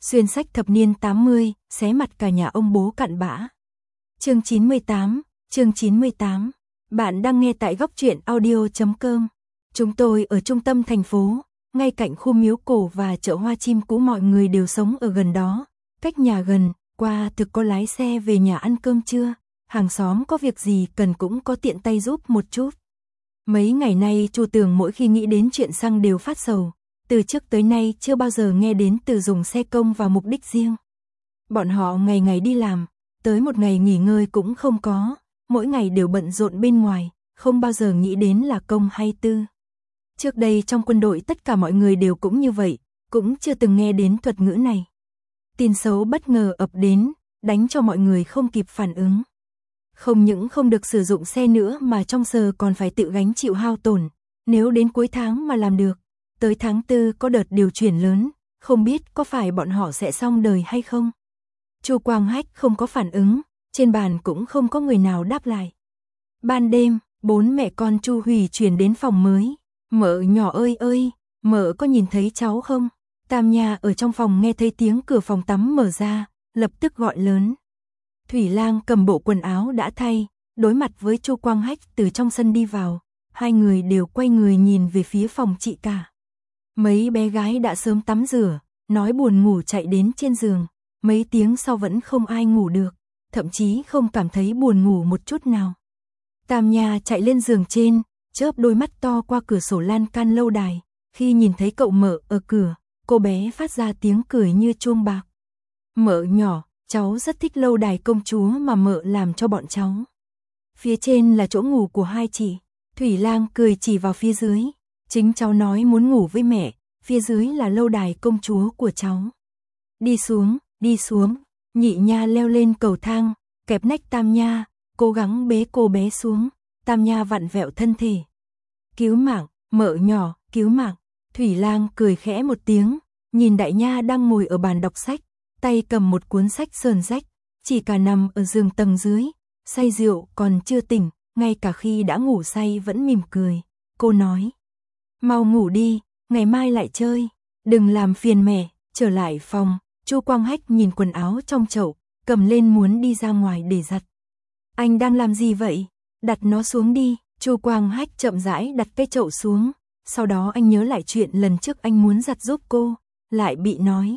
Xuyên sách thập niên 80, xé mặt cả nhà ông bố cặn bã. Chương 98. Bạn đang nghe tại góc truyện audio.com. Chúng tôi ở trung tâm thành phố, ngay cạnh khu miếu cổ và chợ hoa chim cũ, mọi người đều sống ở gần đó. Cách nhà gần, qua thực có lái xe về nhà ăn cơm trưa, hàng xóm có việc gì cần cũng có tiện tay giúp một chút. Mấy ngày nay Chu Tường mỗi khi nghĩ đến chuyện xăng đều phát sầu. Từ trước tới nay chưa bao giờ nghe đến từ dùng xe công vào mục đích riêng. Bọn họ ngày ngày đi làm, tới một ngày nghỉ ngơi cũng không có, mỗi ngày đều bận rộn bên ngoài, không bao giờ nghĩ đến là công hay tư. Trước đây trong quân đội tất cả mọi người đều cũng như vậy, cũng chưa từng nghe đến thuật ngữ này. Tin xấu bất ngờ ập đến, đánh cho mọi người không kịp phản ứng. Không những không được sử dụng xe nữa mà trong giờ còn phải tự gánh chịu hao tổn, nếu đến cuối tháng mà làm được. Tới tháng 4 có đợt điều chuyển lớn, không biết có phải bọn họ sẽ xong đời hay không. Chu Quang Hách không có phản ứng, trên bàn cũng không có người nào đáp lại. Ban đêm, bốn mẹ con Chu Hủy chuyển đến phòng mới. Mợ nhỏ ơi, mợ có nhìn thấy cháu không? Tam Nha ở trong phòng nghe thấy tiếng cửa phòng tắm mở ra, lập tức gọi lớn. Thủy Lang cầm bộ quần áo đã thay, đối mặt với Chu Quang Hách từ trong sân đi vào. Hai người đều quay người nhìn về phía phòng chị cả. Mấy bé gái đã sớm tắm rửa, nói buồn ngủ chạy đến trên giường, mấy tiếng sau vẫn không ai ngủ được, thậm chí không cảm thấy buồn ngủ một chút nào. Tam Nha chạy lên giường trên, chớp đôi mắt to qua cửa sổ lan can lâu đài, khi nhìn thấy cậu mợ ở cửa, cô bé phát ra tiếng cười như chuông bạc. Mợ nhỏ, cháu rất thích lâu đài công chúa mà mợ làm cho bọn cháu. Phía trên là chỗ ngủ của hai chị. Thủy Lang cười chỉ vào phía dưới. Chính cháu nói muốn ngủ với mẹ, phía dưới là lâu đài công chúa của cháu. Đi xuống, Nhị Nha leo lên cầu thang, kẹp nách Tam Nha, cố gắng bế cô bé xuống. Tam Nha vặn vẹo thân thể. Cứu mạng, mợ nhỏ, cứu mạng. Thủy Lang cười khẽ một tiếng, nhìn Đại Nha đang ngồi ở bàn đọc sách, tay cầm một cuốn sách sờn rách, chỉ cả nằm ở giường tầng dưới, say rượu còn chưa tỉnh, ngay cả khi đã ngủ say vẫn mỉm cười. Cô nói, mau ngủ đi, ngày mai lại chơi, đừng làm phiền mẹ. Trở lại phòng, Chu Quang Hách nhìn quần áo trong chậu, cầm lên muốn đi ra ngoài để giặt. Anh đang làm gì vậy? Đặt nó xuống đi. Chu Quang Hách chậm rãi đặt cái chậu xuống, sau đó anh nhớ lại chuyện lần trước anh muốn giặt giúp cô, lại bị nói.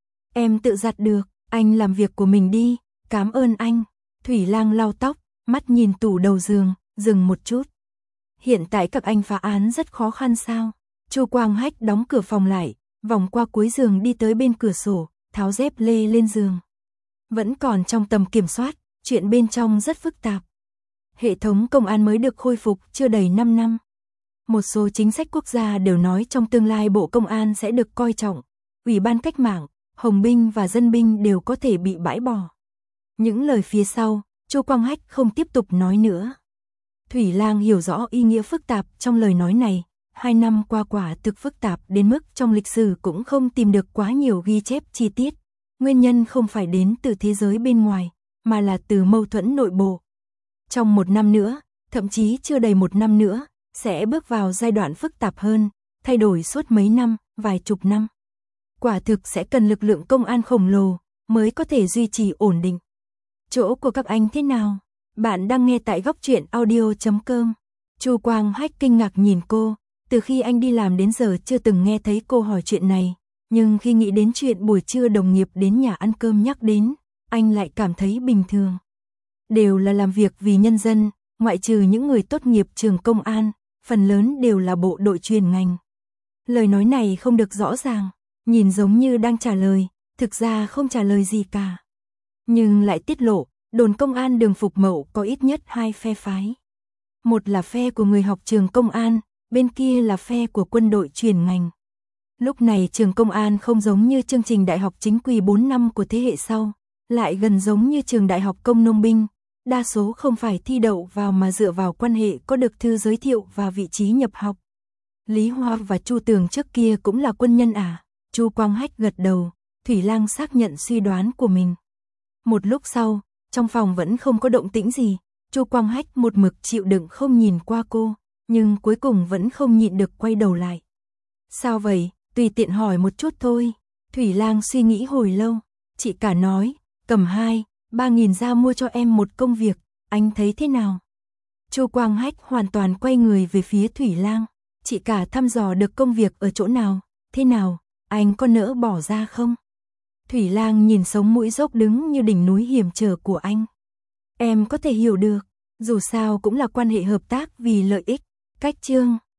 Em tự giặt được, anh làm việc của mình đi, cảm ơn anh. Thủy Lang lau tóc, mắt nhìn tủ đầu giường, dừng một chút. Hiện tại các anh phá án rất khó khăn sao? Chu Quang Hách đóng cửa phòng lại, vòng qua cuối giường đi tới bên cửa sổ, tháo dép lê lên giường. Vẫn còn trong tầm kiểm soát, chuyện bên trong rất phức tạp. Hệ thống công an mới được khôi phục chưa đầy 5 năm. Một số chính sách quốc gia đều nói trong tương lai Bộ Công an sẽ được coi trọng. Ủy ban cách mạng, Hồng binh và dân binh đều có thể bị bãi bỏ. Những lời phía sau, Chu Quang Hách không tiếp tục nói nữa. Thủy Lang hiểu rõ ý nghĩa phức tạp trong lời nói này. 2 năm qua quả thực phức tạp đến mức trong lịch sử cũng không tìm được quá nhiều ghi chép chi tiết. Nguyên nhân không phải đến từ thế giới bên ngoài, mà là từ mâu thuẫn nội bộ. Trong 1 năm nữa, thậm chí chưa đầy 1 năm nữa, sẽ bước vào giai đoạn phức tạp hơn, thay đổi suốt mấy năm, vài chục năm. Quả thực sẽ cần lực lượng công an khổng lồ, mới có thể duy trì ổn định. Chỗ của các anh thế nào? Bạn đang nghe tại góc truyện audio.com. Chu Quang Hách kinh ngạc nhìn cô, từ khi anh đi làm đến giờ chưa từng nghe thấy cô hỏi chuyện này, nhưng khi nghĩ đến chuyện buổi trưa đồng nghiệp đến nhà ăn cơm nhắc đến, anh lại cảm thấy bình thường. Đều là làm việc vì nhân dân, ngoại trừ những người tốt nghiệp trường công an, phần lớn đều là bộ đội chuyên ngành. Lời nói này không được rõ ràng, nhìn giống như đang trả lời, thực ra không trả lời gì cả. Nhưng lại tiết lộ, đồn công an Đường Phục Mậu có ít nhất 2 phe phái. Một là phe của người học trường công an, bên kia là phe của quân đội chuyên ngành. Lúc này trường công an không giống như chương trình đại học chính quy 4 năm của thế hệ sau, lại gần giống như trường đại học công nông binh, đa số không phải thi đậu vào mà dựa vào quan hệ có được thư giới thiệu và vị trí nhập học. Lý Hoa và Chu Tường trước kia cũng là quân nhân à? Chu Quang Hách gật đầu, Thủy Lang xác nhận suy đoán của mình. Một lúc sau, trong phòng vẫn không có động tĩnh gì, Chu Quang Hách một mực chịu đựng không nhìn qua cô, nhưng cuối cùng vẫn không nhịn được quay đầu lại. Sao vậy? Tùy tiện hỏi một chút thôi. Thủy Lang suy nghĩ hồi lâu, chị cả nói, cầm 2-3 nghìn ra mua cho em một công việc, anh thấy thế nào? Chu Quang Hách hoàn toàn quay người về phía Thủy Lang, chị cả thăm dò được công việc ở chỗ nào, thế nào, anh có nỡ bỏ ra không? Thủy Lang nhìn sống mũi dốc đứng như đỉnh núi hiểm trở của anh. Em có thể hiểu được, dù sao cũng là quan hệ hợp tác vì lợi ích. Cách chương